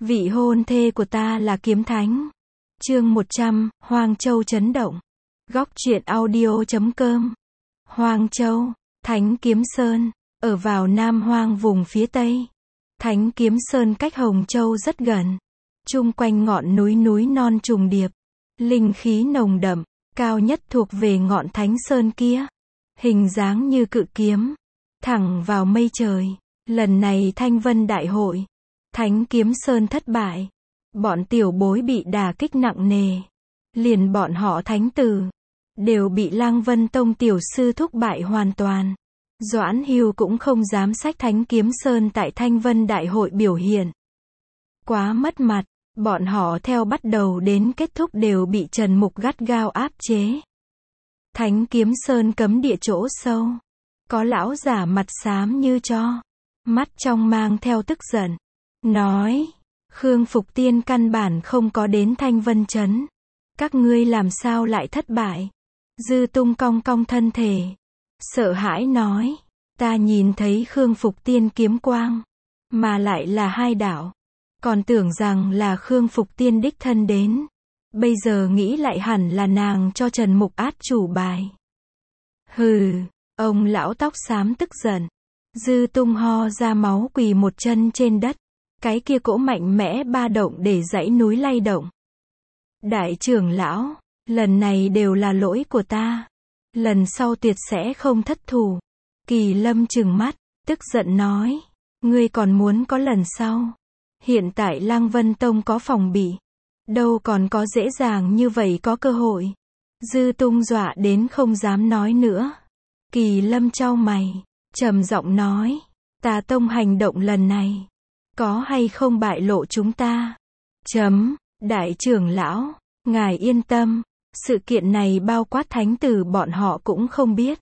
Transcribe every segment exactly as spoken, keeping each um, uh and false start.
Vị hôn thê của ta là kiếm thánh. Chương một trăm, Hoang Châu chấn động. Góc truyện audio chấm com. Hoang Châu, Thánh Kiếm Sơn, ở vào Nam Hoang vùng phía Tây. Thánh Kiếm Sơn cách Hồng Châu rất gần. Chung quanh ngọn núi núi non trùng điệp. Linh khí nồng đậm, cao nhất thuộc về ngọn Thánh Sơn kia. Hình dáng như cự kiếm, thẳng vào mây trời. Lần này Thanh Vân Đại hội, Thánh Kiếm Sơn thất bại. Bọn tiểu bối bị đả kích nặng nề. Liền bọn họ thánh tử đều bị Lăng Vân Tông tiểu sư thúc bại hoàn toàn. Doãn Hưu cũng không dám xách Thánh Kiếm Sơn tại Thanh Vân Đại hội biểu hiện. Quá mất mặt, bọn họ theo bắt đầu đến kết thúc đều bị Trần Mục gắt gao áp chế. Thánh Kiếm Sơn cấm địa chỗ sâu, có lão giả mặt xám như tro, mắt trong mang theo tức giận, nói: Khương Phục Tiên căn bản không có đến Thanh Vân Trấn, các ngươi làm sao lại thất bại? Dư Tung cong cong thân thể, sợ hãi nói: ta nhìn thấy Khương Phục Tiên kiếm quang, mà lại là hai đạo, còn tưởng rằng là Khương Phục Tiên đích thân đến, bây giờ nghĩ lại hẳn là nàng cho Trần Mục át chủ bài. Hừ, ông lão tóc xám tức giận. Dư Tung ho ra máu quỳ một chân trên đất. Cái kia cỗ mạnh mẽ ba động để dãy núi lay động. Đại trưởng lão, lần này đều là lỗi của ta. Lần sau tuyệt sẽ không thất thủ. Kỳ Lâm trừng mắt, tức giận nói: ngươi còn muốn có lần sau? Hiện tại Lăng Vân Tông có phòng bị, đâu còn có dễ dàng như vậy có cơ hội. Dư Tung dọa đến không dám nói nữa. Kỳ Lâm chau mày, trầm giọng nói: Tà Tông hành động lần này, có hay không bại lộ chúng ta? Chấm, đại trưởng lão, ngài yên tâm, sự kiện này bao quát thánh tử bọn họ cũng không biết.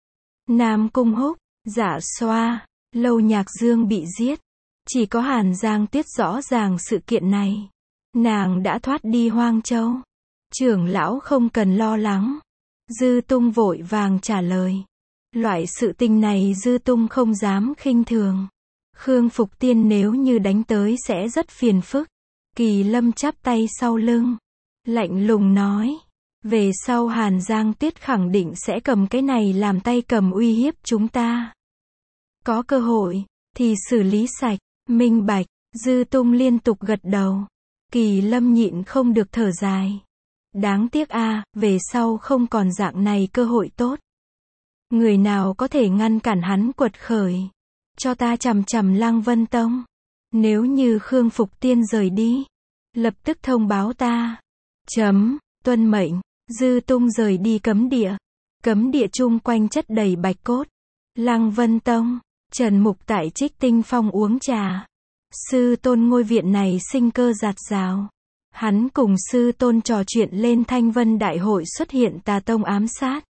Nam Cung Húc, Dạ Xoa, Lâu Nhạc Dương bị giết. Chỉ có Hàn Giang Tuyết rõ ràng sự kiện này. Nàng đã thoát đi Hoang Châu. Trưởng lão không cần lo lắng. Dư Tung vội vàng trả lời. Loại sự tình này Dư Tung không dám khinh thường. Khương Phục Tiên nếu như đánh tới sẽ rất phiền phức. Kỳ Lâm chắp tay sau lưng, lạnh lùng nói: về sau Hàn Giang Tuyết khẳng định sẽ cầm cái này làm tay cầm uy hiếp chúng ta. Có cơ hội thì xử lý sạch, minh bạch. Dư Tung liên tục gật đầu. Kỳ Lâm nhịn không được thở dài. Đáng tiếc a, về sau không còn dạng này cơ hội tốt. Người nào có thể ngăn cản hắn quật khởi? Cho ta chằm chằm Lăng Vân Tông. Nếu như Khương Phục Tiên rời đi, lập tức thông báo ta. Chấm, tuân mệnh. Dư Tung rời đi cấm địa. Cấm địa chung quanh chất đầy bạch cốt. Lăng Vân Tông, Trần Mục tại Trích Tinh Phong uống trà. Sư tôn ngôi viện này sinh cơ dạt dào. Hắn cùng sư tôn trò chuyện lên Thanh Vân Đại hội xuất hiện Tà Tông ám sát.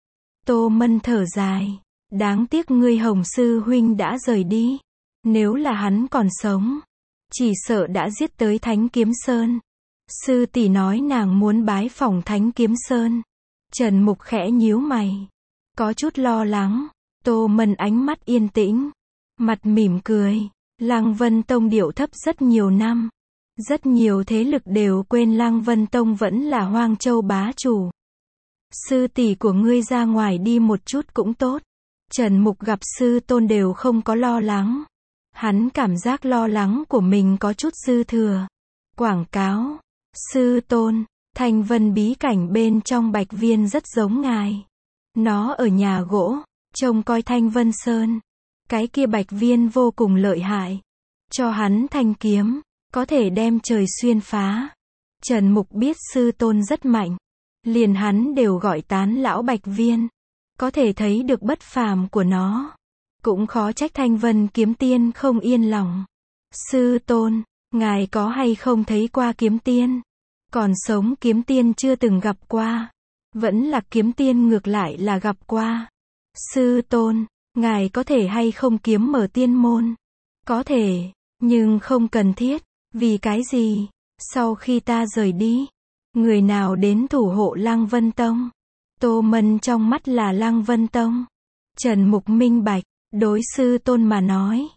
Tô Mân thở dài. Đáng tiếc ngươi Hồng sư huynh đã rời đi. Nếu là hắn còn sống, chỉ sợ đã giết tới Thánh Kiếm Sơn. Sư tỷ nói nàng muốn bái phỏng Thánh Kiếm Sơn. Trần Mục khẽ nhíu mày, có chút lo lắng. Tô Mân ánh mắt yên tĩnh, mặt mỉm cười. Lăng Vân Tông điệu thấp rất nhiều năm. Rất nhiều thế lực đều quên Lăng Vân Tông vẫn là Hoang Châu bá chủ. Sư tỷ của ngươi ra ngoài đi một chút cũng tốt. Trần Mục gặp sư tôn đều không có lo lắng. Hắn cảm giác lo lắng của mình có chút dư thừa. Quảng cáo: sư tôn, Thanh Vân bí cảnh bên trong Bạch Viên rất giống ngài. Nó ở nhà gỗ, trông coi Thanh Vân Sơn. Cái kia Bạch Viên vô cùng lợi hại. Cho hắn thanh kiếm, có thể đem trời xuyên phá. Trần Mục biết sư tôn rất mạnh. Liền hắn đều gọi tán lão Bạch Viên. Có thể thấy được bất phàm của nó. Cũng khó trách Thanh Vân kiếm tiên không yên lòng. Sư tôn, ngài có hay không thấy qua kiếm tiên? Còn sống kiếm tiên chưa từng gặp qua. Vẫn là kiếm tiên ngược lại là gặp qua. Sư tôn, ngài có thể hay không kiếm mở tiên môn? Có thể, nhưng không cần thiết. Vì cái gì? Sau khi ta rời đi, người nào đến thủ hộ Lăng Vân Tông? Tô Mân trong mắt là Lăng Vân Tông. Trần Mục minh bạch, đối sư tôn mà nói,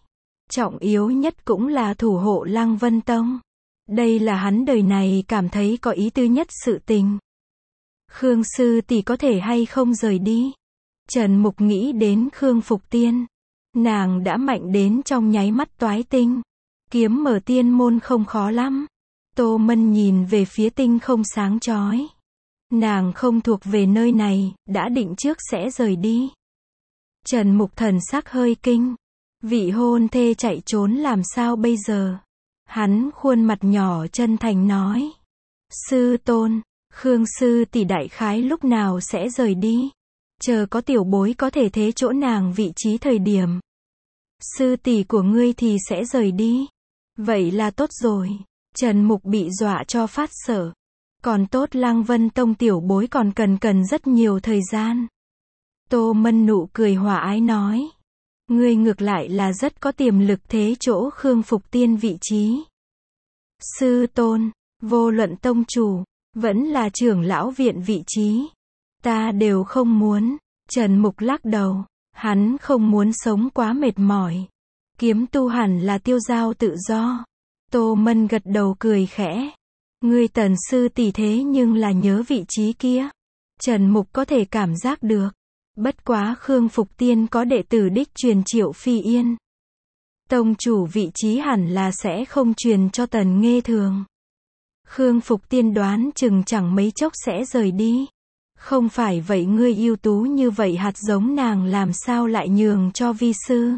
trọng yếu nhất cũng là thủ hộ Lăng Vân Tông. Đây là hắn đời này cảm thấy có ý tứ nhất sự tình. Khương sư tỷ có thể hay không rời đi? Trần Mục nghĩ đến Khương Phục Tiên. Nàng đã mạnh đến trong nháy mắt toái tinh. Kiếm mở tiên môn không khó lắm. Tô Mân nhìn về phía tinh không sáng chói. Nàng không thuộc về nơi này, đã định trước sẽ rời đi. Trần Mục thần sắc hơi kinh. Vị hôn thê chạy trốn làm sao bây giờ? Hắn khuôn mặt nhỏ chân thành nói. Sư tôn, Khương sư tỷ đại khái lúc nào sẽ rời đi? Chờ có tiểu bối có thể thế chỗ nàng vị trí thời điểm. Sư tỷ của ngươi thì sẽ rời đi. Vậy là tốt rồi. Trần Mục bị dọa cho phát sợ. Còn tốt Lăng Vân Tông tiểu bối còn cần cần rất nhiều thời gian. Tô Mân nụ cười hòa ái nói. Ngươi ngược lại là rất có tiềm lực thế chỗ Khương Phục Tiên vị trí. Sư tôn, vô luận tông chủ, vẫn là trưởng lão viện vị trí. Ta đều không muốn. Trần Mục lắc đầu. Hắn không muốn sống quá mệt mỏi. Kiếm tu hẳn là tiêu dao tự do. Tô Mân gật đầu cười khẽ. Ngươi Tần sư tỷ thế nhưng là nhớ vị trí kia. Trần Mục có thể cảm giác được. Bất quá Khương Phục Tiên có đệ tử đích truyền Triệu Phi Yên. Tông chủ vị trí hẳn là sẽ không truyền cho Tần Nghê Thường. Khương Phục Tiên đoán chừng chẳng mấy chốc sẽ rời đi. Không phải vậy ngươi ưu tú như vậy hạt giống nàng làm sao lại nhường cho vi sư.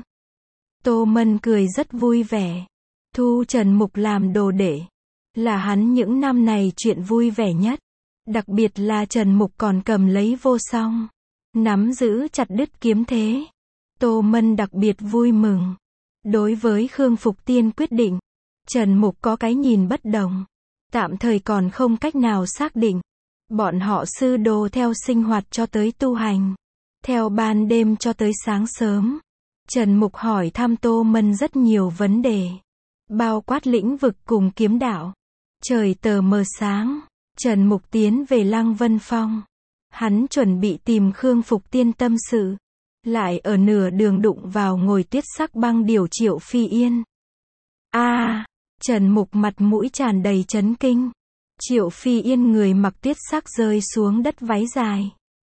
Tô Mân cười rất vui vẻ. Thu Trần Mục làm đồ đệ. Là hắn những năm này chuyện vui vẻ nhất. Đặc biệt là Trần Mục còn cầm lấy vô song. Nắm giữ chặt đứt kiếm thế. Tô Mân đặc biệt vui mừng. Đối với Khương Phục Tiên quyết định, Trần Mục có cái nhìn bất đồng. Tạm thời còn không cách nào xác định. Bọn họ sư đồ theo sinh hoạt cho tới tu hành. Theo ban đêm cho tới sáng sớm. Trần Mục hỏi thăm Tô Mân rất nhiều vấn đề. Bao quát lĩnh vực cùng kiếm đạo. Trời tờ mờ sáng. Trần Mục tiến về Lăng Vân Phong. Hắn chuẩn bị tìm Khương Phục Tiên tâm sự. Lại ở nửa đường đụng vào ngồi tuyết sắc băng điểu Triệu Phi Yên. A à, Trần Mục mặt mũi tràn đầy chấn kinh. Triệu Phi Yên người mặc tuyết sắc rơi xuống đất váy dài.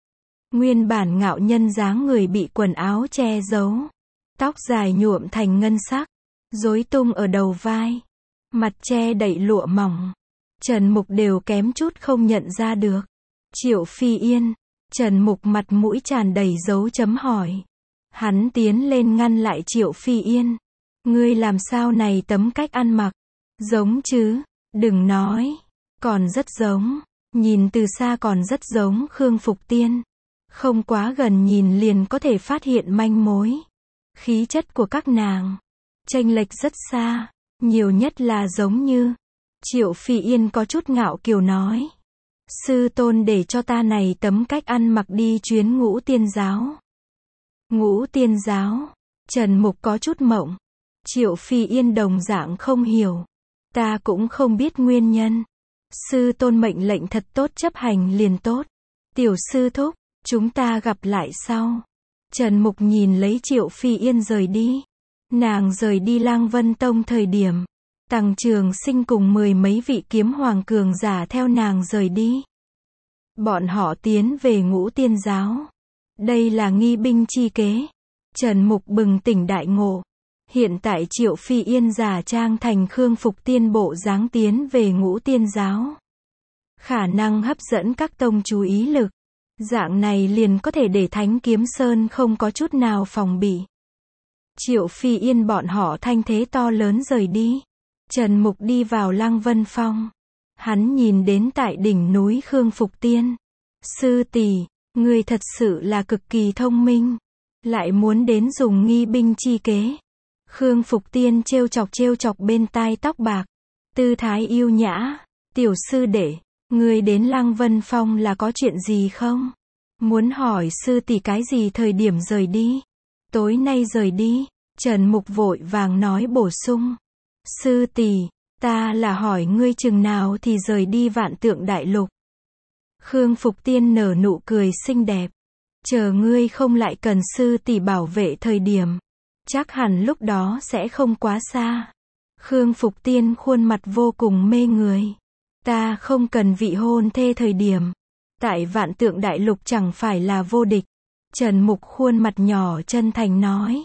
Nguyên bản ngạo nhân dáng người bị quần áo che giấu. Tóc dài nhuộm thành ngân sắc. Rối tung ở đầu vai. Mặt che đậy lụa mỏng. Trần Mục đều kém chút không nhận ra được. Triệu Phi Yên. Trần Mục mặt mũi tràn đầy dấu chấm hỏi. Hắn tiến lên ngăn lại Triệu Phi Yên. Ngươi làm sao này tấm cách ăn mặc? Giống chứ? Đừng nói. Còn rất giống. Nhìn từ xa còn rất giống Khương Phục Tiên. Không quá gần nhìn liền có thể phát hiện manh mối. Khí chất của các nàng. Chênh lệch rất xa. Nhiều nhất là giống như. Triệu Phi Yên có chút ngạo kiều nói. Sư tôn để cho ta này tấm cách ăn mặc đi chuyến Ngũ Tiên giáo. Ngũ Tiên giáo. Trần Mục có chút mộng. Triệu Phi Yên đồng dạng không hiểu. Ta cũng không biết nguyên nhân. Sư tôn mệnh lệnh thật tốt chấp hành liền tốt. Tiểu sư thúc, chúng ta gặp lại sau. Trần Mục nhìn lấy Triệu Phi Yên rời đi. Nàng rời đi Lăng Vân Tông thời điểm. Tằng Trường Sinh cùng mười mấy vị kiếm hoàng cường giả theo nàng rời đi. Bọn họ tiến về Ngũ Tiên giáo. Đây là nghi binh chi kế. Trần Mục bừng tỉnh đại ngộ. Hiện tại Triệu Phi Yên giả trang thành Khương Phục Tiên bộ dáng tiến về Ngũ Tiên giáo. Khả năng hấp dẫn các tông chú ý lực. Dạng này liền có thể để Thánh Kiếm Sơn không có chút nào phòng bị. Triệu Phi Yên bọn họ thanh thế to lớn rời đi. Trần Mục đi vào Lăng Vân Phong. Hắn nhìn đến tại đỉnh núi Khương Phục Tiên. Sư tỷ, người thật sự là cực kỳ thông minh. Lại muốn đến dùng nghi binh chi kế. Khương Phục Tiên trêu chọc trêu chọc bên tai tóc bạc. Tư thái yêu nhã. Tiểu sư đệ, người đến Lăng Vân Phong là có chuyện gì không? Muốn hỏi sư tỷ cái gì thời điểm rời đi? Tối nay rời đi. Trần Mục vội vàng nói bổ sung. Sư tỷ, ta là hỏi ngươi chừng nào thì rời đi Vạn Tượng Đại Lục. Khương Phục Tiên nở nụ cười xinh đẹp. Chờ ngươi không lại cần sư tỷ bảo vệ thời điểm. Chắc hẳn lúc đó sẽ không quá xa. Khương Phục Tiên khuôn mặt vô cùng mê người. Ta không cần vị hôn thê thời điểm. Tại vạn tượng đại lục chẳng phải là vô địch. Trần Mục khuôn mặt nhỏ chân thành nói.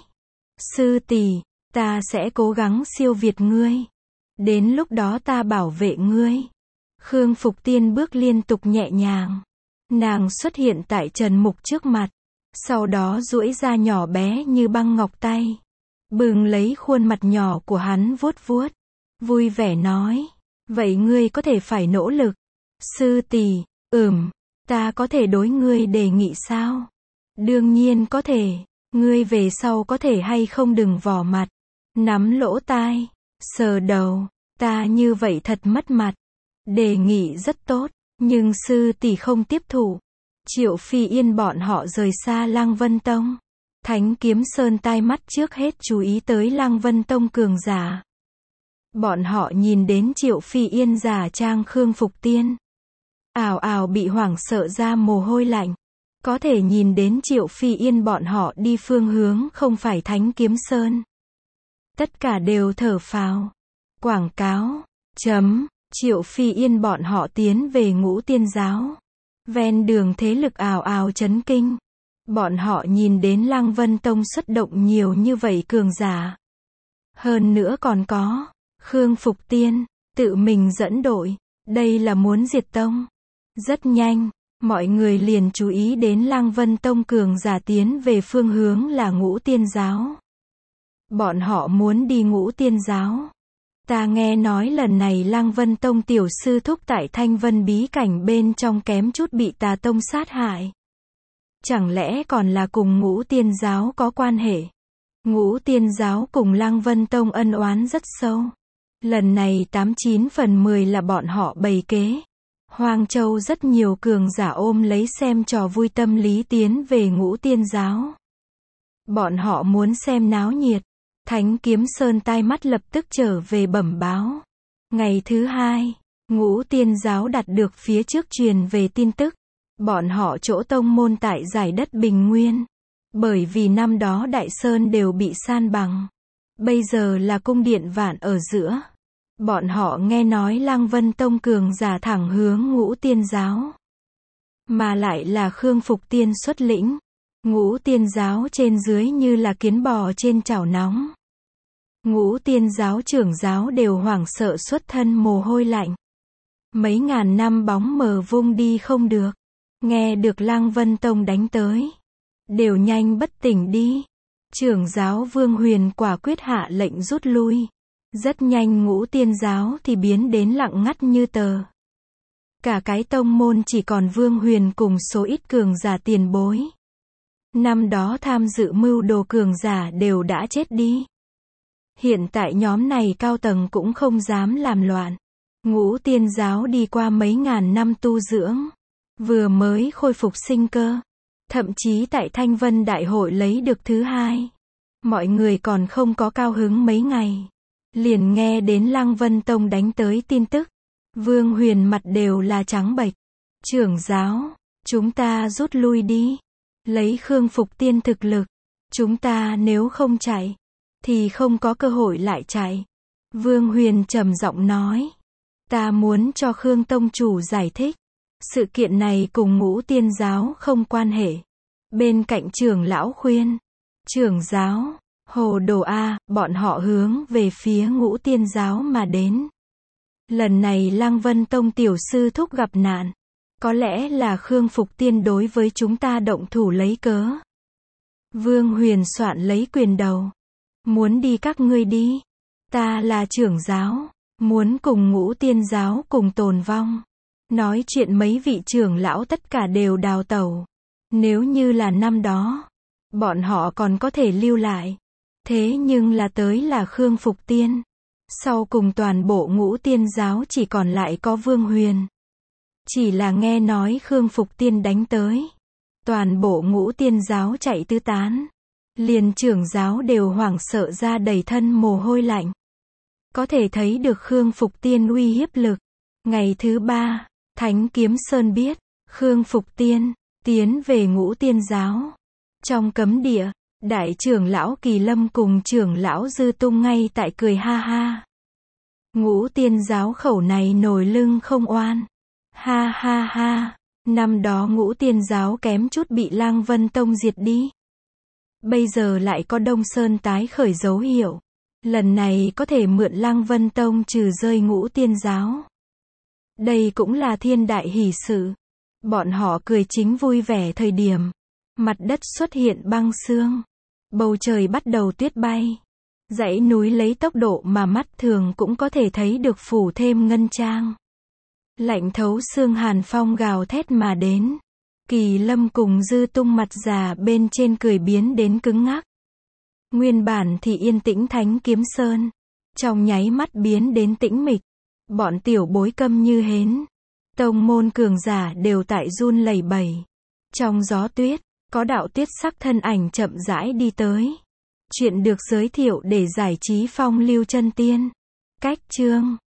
Sư tỷ, ta sẽ cố gắng siêu việt ngươi. Đến lúc đó ta bảo vệ ngươi. Khương Phục Tiên bước liên tục nhẹ nhàng. Nàng xuất hiện tại Trần Mục trước mặt. Sau đó duỗi ra nhỏ bé như băng ngọc tay. Bừng lấy khuôn mặt nhỏ của hắn vuốt vuốt. Vui vẻ nói. Vậy ngươi có thể phải nỗ lực. Sư tỷ, ừm, ta có thể đối ngươi đề nghị sao? Đương nhiên có thể. Ngươi về sau có thể hay không đừng vò mặt. Nắm lỗ tai. Sờ đầu. Ta như vậy thật mất mặt. Đề nghị rất tốt. Nhưng sư tỷ không tiếp thụ. Triệu Phi Yên bọn họ rời xa Lăng Vân Tông. Thánh Kiếm Sơn tai mắt trước hết chú ý tới Lăng Vân Tông cường giả. Bọn họ nhìn đến Triệu Phi Yên giả trang Khương Phục Tiên. Ào ào bị hoảng sợ ra mồ hôi lạnh. Có thể nhìn đến Triệu Phi Yên bọn họ đi phương hướng không phải Thánh Kiếm Sơn. Tất cả đều thở phào. Quảng cáo. Chấm. Triệu Phi Yên bọn họ tiến về Ngũ Tiên Giáo. Ven đường thế lực ào ào chấn kinh. Bọn họ nhìn đến Lăng Vân Tông xuất động nhiều như vậy cường giả. Hơn nữa còn có Khương Phục Tiên tự mình dẫn đội. Đây là muốn diệt tông. Rất nhanh, mọi người liền chú ý đến Lăng Vân Tông cường giả tiến về phương hướng là Ngũ Tiên Giáo. Bọn họ muốn đi Ngũ Tiên Giáo. Ta nghe nói lần này Lăng Vân Tông tiểu sư thúc tại Thanh Vân bí cảnh bên trong kém chút bị Tà Tông sát hại. Chẳng lẽ còn là cùng Ngũ Tiên Giáo có quan hệ? Ngũ Tiên Giáo cùng Lăng Vân Tông ân oán rất sâu. Lần này tám chín phần mười là bọn họ bày kế. Hoang Châu rất nhiều cường giả ôm lấy xem trò vui tâm lý tiến về Ngũ Tiên Giáo. Bọn họ muốn xem náo nhiệt. Thánh Kiếm Sơn tai mắt lập tức trở về bẩm báo. Ngày thứ hai, Ngũ Tiên Giáo đạt được phía trước truyền về tin tức. Bọn họ chỗ tông môn tại giải đất Bình Nguyên. Bởi vì năm đó Đại Sơn đều bị san bằng. Bây giờ là cung điện vạn ở giữa. Bọn họ nghe nói Lăng Vân Tông cường giả thẳng hướng Ngũ Tiên Giáo. Mà lại là Khương Phục Tiên xuất lĩnh. Ngũ Tiên Giáo trên dưới như là kiến bò trên chảo nóng. Ngũ Tiên Giáo trưởng giáo đều hoảng sợ xuất thân mồ hôi lạnh. Mấy ngàn năm bóng mờ vung đi không được. Nghe được Lăng Vân Tông đánh tới. Đều nhanh bất tỉnh đi. Trưởng giáo Vương Huyền quả quyết hạ lệnh rút lui. Rất nhanh Ngũ Tiên Giáo thì biến đến lặng ngắt như tờ. Cả cái tông môn chỉ còn Vương Huyền cùng số ít cường giả tiền bối. Năm đó tham dự mưu đồ cường giả đều đã chết đi. Hiện tại nhóm này cao tầng cũng không dám làm loạn. Ngũ Tiên Giáo đi qua mấy ngàn năm tu dưỡng. Vừa mới khôi phục sinh cơ. Thậm chí tại Thanh Vân Đại hội lấy được thứ hai. Mọi người còn không có cao hứng mấy ngày. Liền nghe đến Lăng Vân Tông đánh tới tin tức. Vương Huyền mặt đều là trắng bệch. Trưởng giáo, chúng ta rút lui đi. Lấy Khương Phục Tiên thực lực. Chúng ta nếu không chạy, thì không có cơ hội lại chạy. Vương Huyền trầm giọng nói. Ta muốn cho Khương Tông Chủ giải thích. Sự kiện này cùng Ngũ Tiên Giáo không quan hệ. Bên cạnh trưởng lão khuyên. Trưởng giáo, hồ đồ A, bọn họ hướng về phía Ngũ Tiên Giáo mà đến. Lần này Lăng Vân Tông tiểu sư thúc gặp nạn. Có lẽ là Khương Phục Tiên đối với chúng ta động thủ lấy cớ. Vương Huyền soạn lấy quyền đầu. Muốn đi các ngươi đi. Ta là trưởng giáo. Muốn cùng Ngũ Tiên Giáo cùng tồn vong. Nói chuyện mấy vị trưởng lão tất cả đều đào tẩu. Nếu như là năm đó, bọn họ còn có thể lưu lại. Thế nhưng là tới là Khương Phục Tiên. Sau cùng toàn bộ Ngũ Tiên Giáo chỉ còn lại có Vương Huyền. Chỉ là nghe nói Khương Phục Tiên đánh tới. Toàn bộ Ngũ Tiên Giáo chạy tứ tán. Liền trưởng giáo đều hoảng sợ ra đầy thân mồ hôi lạnh. Có thể thấy được Khương Phục Tiên uy hiếp lực. Ngày thứ ba, Thánh Kiếm Sơn biết, Khương Phục Tiên tiến về Ngũ Tiên Giáo. Trong cấm địa, Đại trưởng lão Kỳ Lâm cùng trưởng lão Dư Tung ngay tại cười ha ha. Ngũ Tiên giáo khẩu này nổi lưng không oan. Ha ha ha, năm đó Ngũ Tiên giáo kém chút bị Lang Vân Tông diệt đi. Bây giờ lại có Đông Sơn tái khởi dấu hiệu. Lần này có thể mượn Lang Vân Tông trừ rơi Ngũ Tiên giáo. Đây cũng là thiên đại hỷ sự. Bọn họ cười chính vui vẻ thời điểm. Mặt đất xuất hiện băng sương. Bầu trời bắt đầu tuyết bay. Dãy núi lấy tốc độ mà mắt thường cũng có thể thấy được phủ thêm ngân trang. Lạnh thấu xương hàn phong gào thét mà đến. Kỳ Lâm cùng Dư Tung mặt già bên trên cười biến đến cứng ngắc. Nguyên bản thì yên tĩnh Thánh Kiếm Sơn. Trong nháy mắt biến đến tĩnh mịch. Bọn tiểu bối câm như hến. Tông môn cường giả đều tại run lẩy bẩy. Trong gió tuyết, có đạo tuyết sắc thân ảnh chậm rãi đi tới. Chuyện được giới thiệu để giải trí phong lưu chân tiên. Cách chương